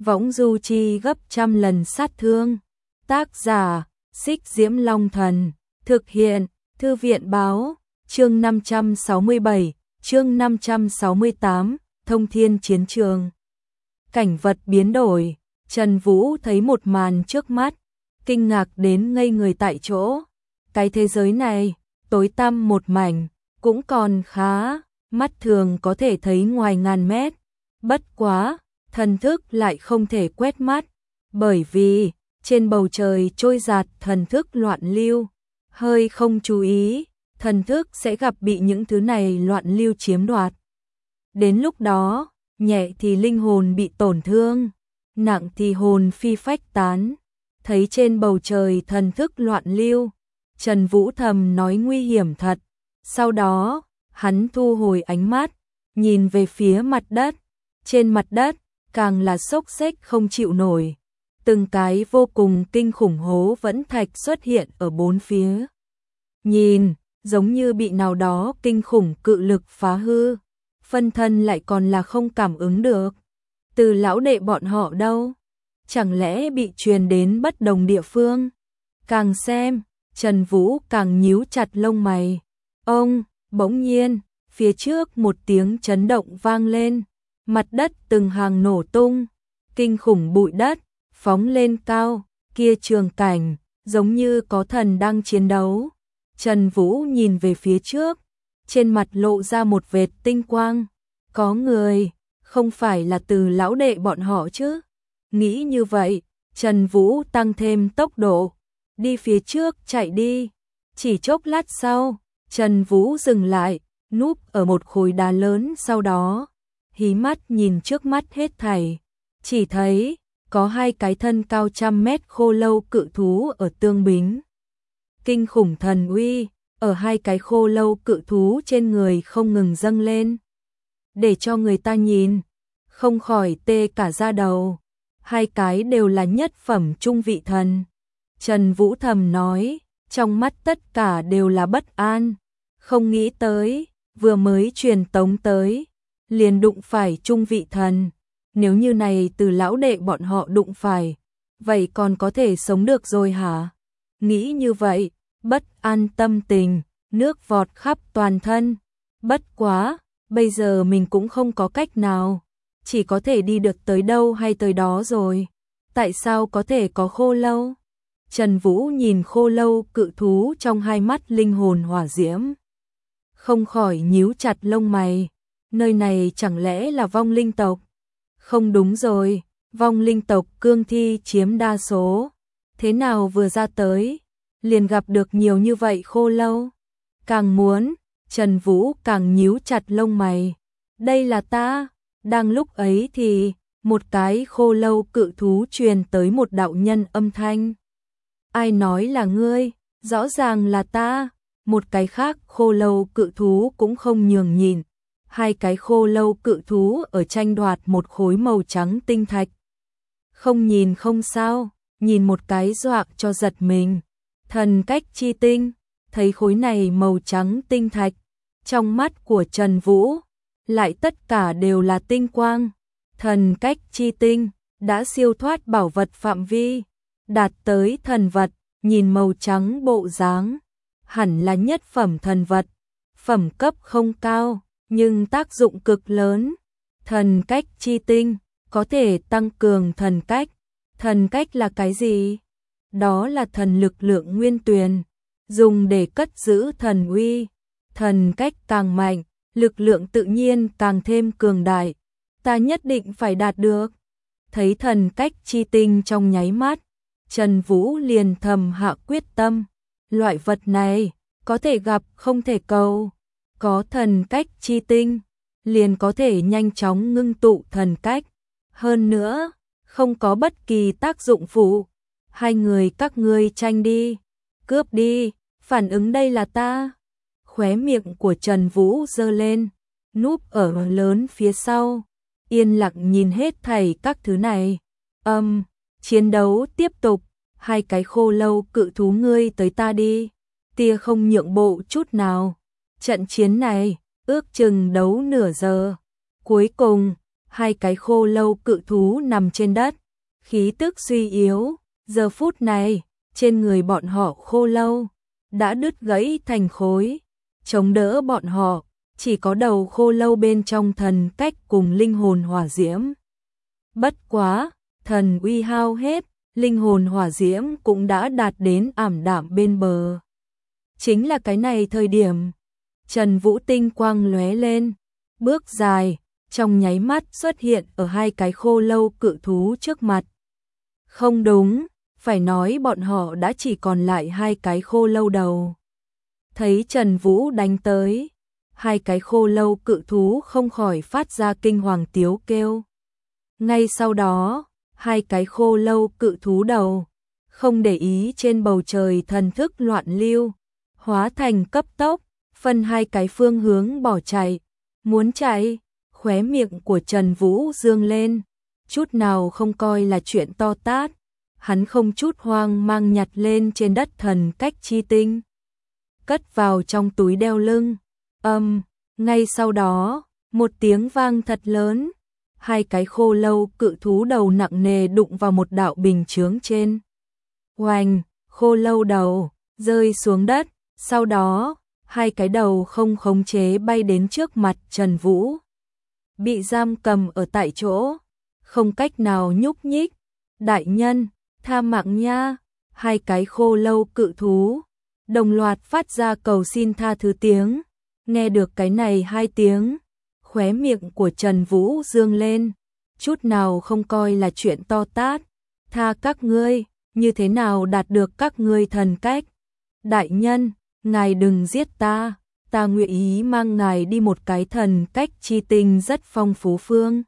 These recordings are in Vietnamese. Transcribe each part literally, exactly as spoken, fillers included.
võng du chi gấp trăm lần sát thương. Tác giả, Xích Diễm Long Thần, thực hiện, Thư viện Báo, chương năm trăm sáu mươi bảy, chương năm trăm sáu mươi tám, Thông Thiên Chiến Trường. Cảnh vật biến đổi, Trần Vũ thấy một màn trước mắt, kinh ngạc đến ngây người tại chỗ. Cái thế giới này, tối tăm một mảnh, cũng còn khá, mắt thường có thể thấy ngoài ngàn mét. Bất quá, thần thức lại không thể quét mắt, bởi vì trên bầu trời trôi dạt thần thức loạn lưu. Hơi không chú ý, thần thức sẽ gặp bị những thứ này loạn lưu chiếm đoạt. Đến lúc đó, nhẹ thì linh hồn bị tổn thương, nặng thì hồn phi phách tán. Thấy trên bầu trời thần thức loạn lưu, Trần Vũ thầm nói nguy hiểm thật. Sau đó, hắn thu hồi ánh mắt, nhìn về phía mặt đất. Trên mặt đất, càng là xốc xếch không chịu nổi. Từng cái vô cùng kinh khủng hố vẫn thạch xuất hiện ở bốn phía. Nhìn, giống như bị nào đó kinh khủng cự lực phá hư. Phân thân lại còn là không cảm ứng được. Từ lão đệ bọn họ đâu? Chẳng lẽ bị truyền đến bất đồng địa phương? Càng xem, Trần Vũ càng nhíu chặt lông mày. Ông, bỗng nhiên, phía trước một tiếng chấn động vang lên. Mặt đất từng hàng nổ tung, kinh khủng bụi đất phóng lên cao, kia trường cảnh giống như có thần đang chiến đấu. Trần Vũ nhìn về phía trước, trên mặt lộ ra một vệt tinh quang. Có người, không phải là Từ lão đệ bọn họ chứ? Nghĩ như vậy, Trần Vũ tăng thêm tốc độ, đi phía trước chạy đi. Chỉ chốc lát sau, Trần Vũ dừng lại, núp ở một khối đá lớn, sau đó hí mắt nhìn trước mắt hết thảy. Chỉ thấy có hai cái thân cao trăm mét khô lâu cự thú ở tương bính. Kinh khủng thần uy ở hai cái khô lâu cự thú trên người không ngừng dâng lên, để cho người ta nhìn không khỏi tê cả da đầu. Hai cái đều là nhất phẩm trung vị thần. Trần Vũ thầm nói, trong mắt tất cả đều là bất an. Không nghĩ tới, vừa mới truyền tống tới, liền đụng phải trung vị thần. Nếu như này Từ lão đệ bọn họ đụng phải, vậy còn có thể sống được rồi hả? Nghĩ như vậy, bất an tâm tình, nước vọt khắp toàn thân. Bất quá, bây giờ mình cũng không có cách nào, chỉ có thể đi được tới đâu hay tới đó rồi. Tại sao có thể có khô lâu? Trần Vũ nhìn khô lâu cự thú trong hai mắt linh hồn hỏa diễm, không khỏi nhíu chặt lông mày. Nơi này chẳng lẽ là vong linh tộc? Không đúng rồi, vong linh tộc cương thi chiếm đa số. Thế nào vừa ra tới, liền gặp được nhiều như vậy khô lâu? Càng muốn, Trần Vũ càng nhíu chặt lông mày. Đây là ta. Đang lúc ấy thì, một cái khô lâu cự thú truyền tới một đạo nhân âm thanh. Ai nói là ngươi? Rõ ràng là ta. Một cái khác khô lâu cự thú cũng không nhường nhịn. Hai cái khô lâu cự thú ở tranh đoạt một khối màu trắng tinh thạch. Không nhìn không sao, nhìn một cái dọa cho giật mình. Thần cách chi tinh, thấy khối này màu trắng tinh thạch, trong mắt của Trần Vũ lại tất cả đều là tinh quang. Thần cách chi tinh đã siêu thoát bảo vật phạm vi, đạt tới thần vật. Nhìn màu trắng bộ dáng, hẳn là nhất phẩm thần vật. Phẩm cấp không cao, nhưng tác dụng cực lớn. Thần cách chi tinh có thể tăng cường thần cách. Thần cách là cái gì? Đó là thần lực lượng nguyên tuyền, dùng để cất giữ thần uy. Thần cách càng mạnh, lực lượng tự nhiên càng thêm cường đại. Ta nhất định phải đạt được. Thấy thần cách chi tinh trong nháy mắt, Trần Vũ liền thầm hạ quyết tâm. Loại vật này có thể gặp không thể cầu. Có thần cách chi tinh, liền có thể nhanh chóng ngưng tụ thần cách. Hơn nữa, không có bất kỳ tác dụng phụ. Hai người các ngươi tranh đi, cướp đi, phản ứng đây là ta. Khóe miệng của Trần Vũ giơ lên, núp ở lớn phía sau, yên lặng nhìn hết thảy các thứ này. Âm, um, chiến đấu tiếp tục. Hai cái khô lâu cự thú ngươi tới ta đi. Tia không nhượng bộ chút nào. Trận chiến này ước chừng đấu nửa giờ. Cuối cùng, hai cái khô lâu cự thú nằm trên đất, khí tức suy yếu, giờ phút này, trên người bọn họ khô lâu đã đứt gãy thành khối, chống đỡ bọn họ, chỉ có đầu khô lâu bên trong thần cách cùng linh hồn hỏa diễm. Bất quá, thần uy hao hết, linh hồn hỏa diễm cũng đã đạt đến ảm đạm bên bờ. Chính là cái này thời điểm, Trần Vũ tinh quang lóe lên, bước dài, trong nháy mắt xuất hiện ở hai cái khô lâu cự thú trước mặt. Không đúng, phải nói bọn họ đã chỉ còn lại hai cái khô lâu đầu. Thấy Trần Vũ đánh tới, hai cái khô lâu cự thú không khỏi phát ra kinh hoàng tiếu kêu. Ngay sau đó, hai cái khô lâu cự thú đầu, không để ý trên bầu trời thần thức loạn lưu, hóa thành cấp tốc, phân hai cái phương hướng bỏ chạy. Muốn chạy, khóe miệng của Trần Vũ dương lên, chút nào không coi là chuyện to tát. Hắn không chút hoang mang nhặt lên trên đất thần cách chi tinh, cất vào trong túi đeo lưng. Âm, um, ngay sau đó, một tiếng vang thật lớn, hai cái khô lâu cự thú đầu nặng nề đụng vào một đạo bình chướng trên. Oanh, khô lâu đầu rơi xuống đất, sau đó, hai cái đầu không khống chế bay đến trước mặt Trần Vũ. Bị giam cầm ở tại chỗ, không cách nào nhúc nhích. Đại nhân, tha mạng nha, hai cái khô lâu cự thú đồng loạt phát ra cầu xin tha thứ tiếng. Nghe được cái này hai tiếng, khóe miệng của Trần Vũ dương lên, chút nào không coi là chuyện to tát. Tha các ngươi, như thế nào đạt được các ngươi thần cách? Đại nhân, ngài đừng giết ta, ta nguyện ý mang ngài đi một cái thần cách chi tinh rất phong phú phương.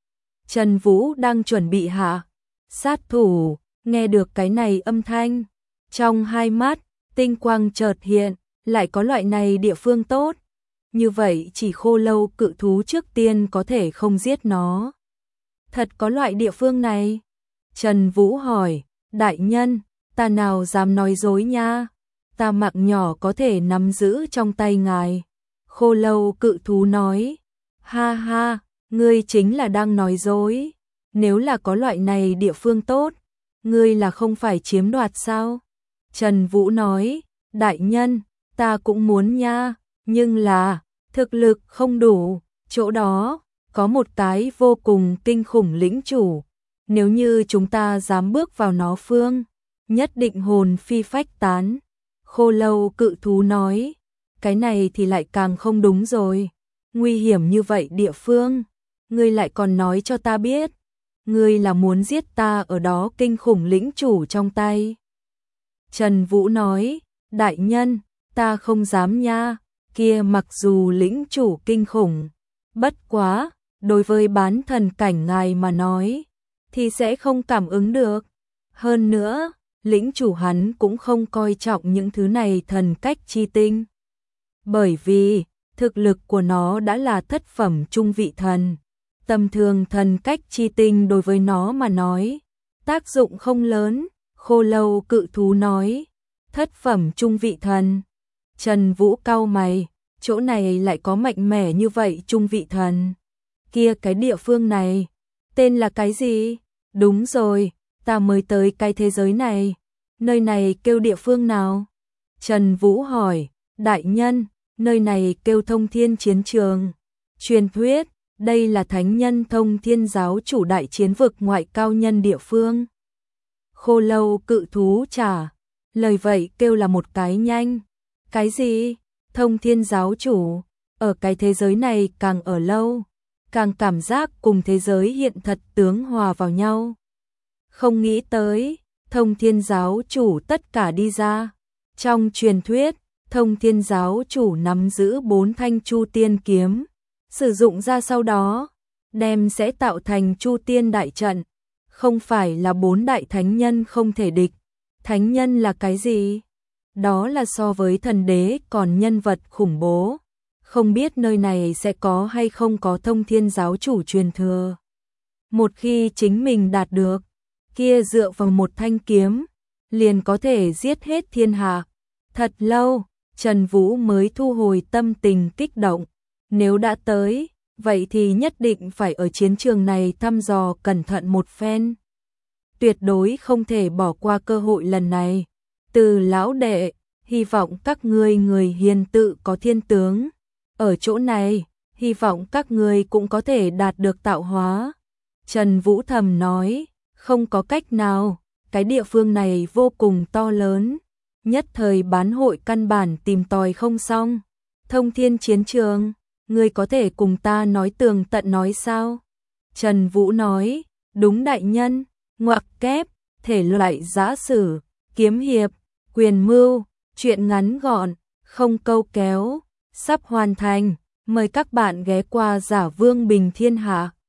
Trần Vũ đang chuẩn bị hạ sát thủ, nghe được cái này âm thanh, trong hai mắt, tinh quang chợt hiện, lại có loại này địa phương tốt. Như vậy chỉ khô lâu cự thú trước tiên có thể không giết nó. Thật có loại địa phương này? Trần Vũ hỏi, đại nhân, ta nào dám nói dối nha, ta mạng nhỏ có thể nắm giữ trong tay ngài. Khô lâu cự thú nói, ha ha, ngươi chính là đang nói dối, nếu là có loại này địa phương tốt, ngươi là không phải chiếm đoạt sao? Trần Vũ nói, đại nhân, ta cũng muốn nha, nhưng là, thực lực không đủ, chỗ đó, có một cái vô cùng kinh khủng lĩnh chủ, nếu như chúng ta dám bước vào nó phương, nhất định hồn phi phách tán. Khô lâu cự thú nói, cái này thì lại càng không đúng rồi, nguy hiểm như vậy địa phương, ngươi lại còn nói cho ta biết, ngươi là muốn giết ta ở đó kinh khủng lĩnh chủ trong tay. Trần Vũ nói, đại nhân, ta không dám nha, kia mặc dù lĩnh chủ kinh khủng, bất quá, đối với bán thần cảnh ngài mà nói, thì sẽ không cảm ứng được. Hơn nữa, lĩnh chủ hắn cũng không coi trọng những thứ này thần cách chi tinh. Bởi vì, thực lực của nó đã là thất phẩm trung vị thần. Tầm thường thần cách chi tinh đối với nó mà nói, tác dụng không lớn. Khô lâu cự thú nói, thất phẩm trung vị thần. Trần Vũ cau mày, chỗ này lại có mạnh mẽ như vậy trung vị thần. Kia cái địa phương này, tên là cái gì? Đúng rồi, ta mới tới cái thế giới này, nơi này kêu địa phương nào? Trần Vũ hỏi, đại nhân, nơi này kêu Thông Thiên Chiến Trường. Truyền thuyết, đây là thánh nhân Thông Thiên giáo chủ đại chiến vực ngoại cao nhân địa phương. Khô lâu cự thú trả lời vậy kêu là một cái nhanh. Cái gì? Thông Thiên giáo chủ, ở cái thế giới này càng ở lâu, càng cảm giác cùng thế giới hiện thật tướng hòa vào nhau. Không nghĩ tới, Thông Thiên giáo chủ tất cả đi ra. Trong truyền thuyết, Thông Thiên giáo chủ nắm giữ bốn thanh Chu Tiên kiếm, sử dụng ra sau đó, đem sẽ tạo thành Chu Tiên đại trận. Không phải là bốn đại thánh nhân không thể địch. Thánh nhân là cái gì? Đó là so với thần đế còn nhân vật khủng bố. Không biết nơi này sẽ có hay không có Thông Thiên giáo chủ truyền thừa. Một khi chính mình đạt được, kia dựa vào một thanh kiếm, liền có thể giết hết thiên hạ. Thật lâu, Trần Vũ mới thu hồi tâm tình kích động. Nếu đã tới, vậy thì nhất định phải ở chiến trường này thăm dò cẩn thận một phen. Tuyệt đối không thể bỏ qua cơ hội lần này. Từ lão đệ, hy vọng các ngươi người hiền tự có thiên tướng. Ở chỗ này, hy vọng các ngươi cũng có thể đạt được tạo hóa. Trần Vũ thầm nói, không có cách nào, cái địa phương này vô cùng to lớn. Nhất thời bán hội căn bản tìm tòi không xong. Thông thiên chiến trường, ngươi có thể cùng ta nói tường tận nói sao? Trần Vũ nói, đúng đại nhân, ngoặc kép, thể loại giã sử, kiếm hiệp, quyền mưu, truyện ngắn gọn, không câu kéo, sắp hoàn thành, mời các bạn ghé qua Giả Vương Bình Thiên Hạ.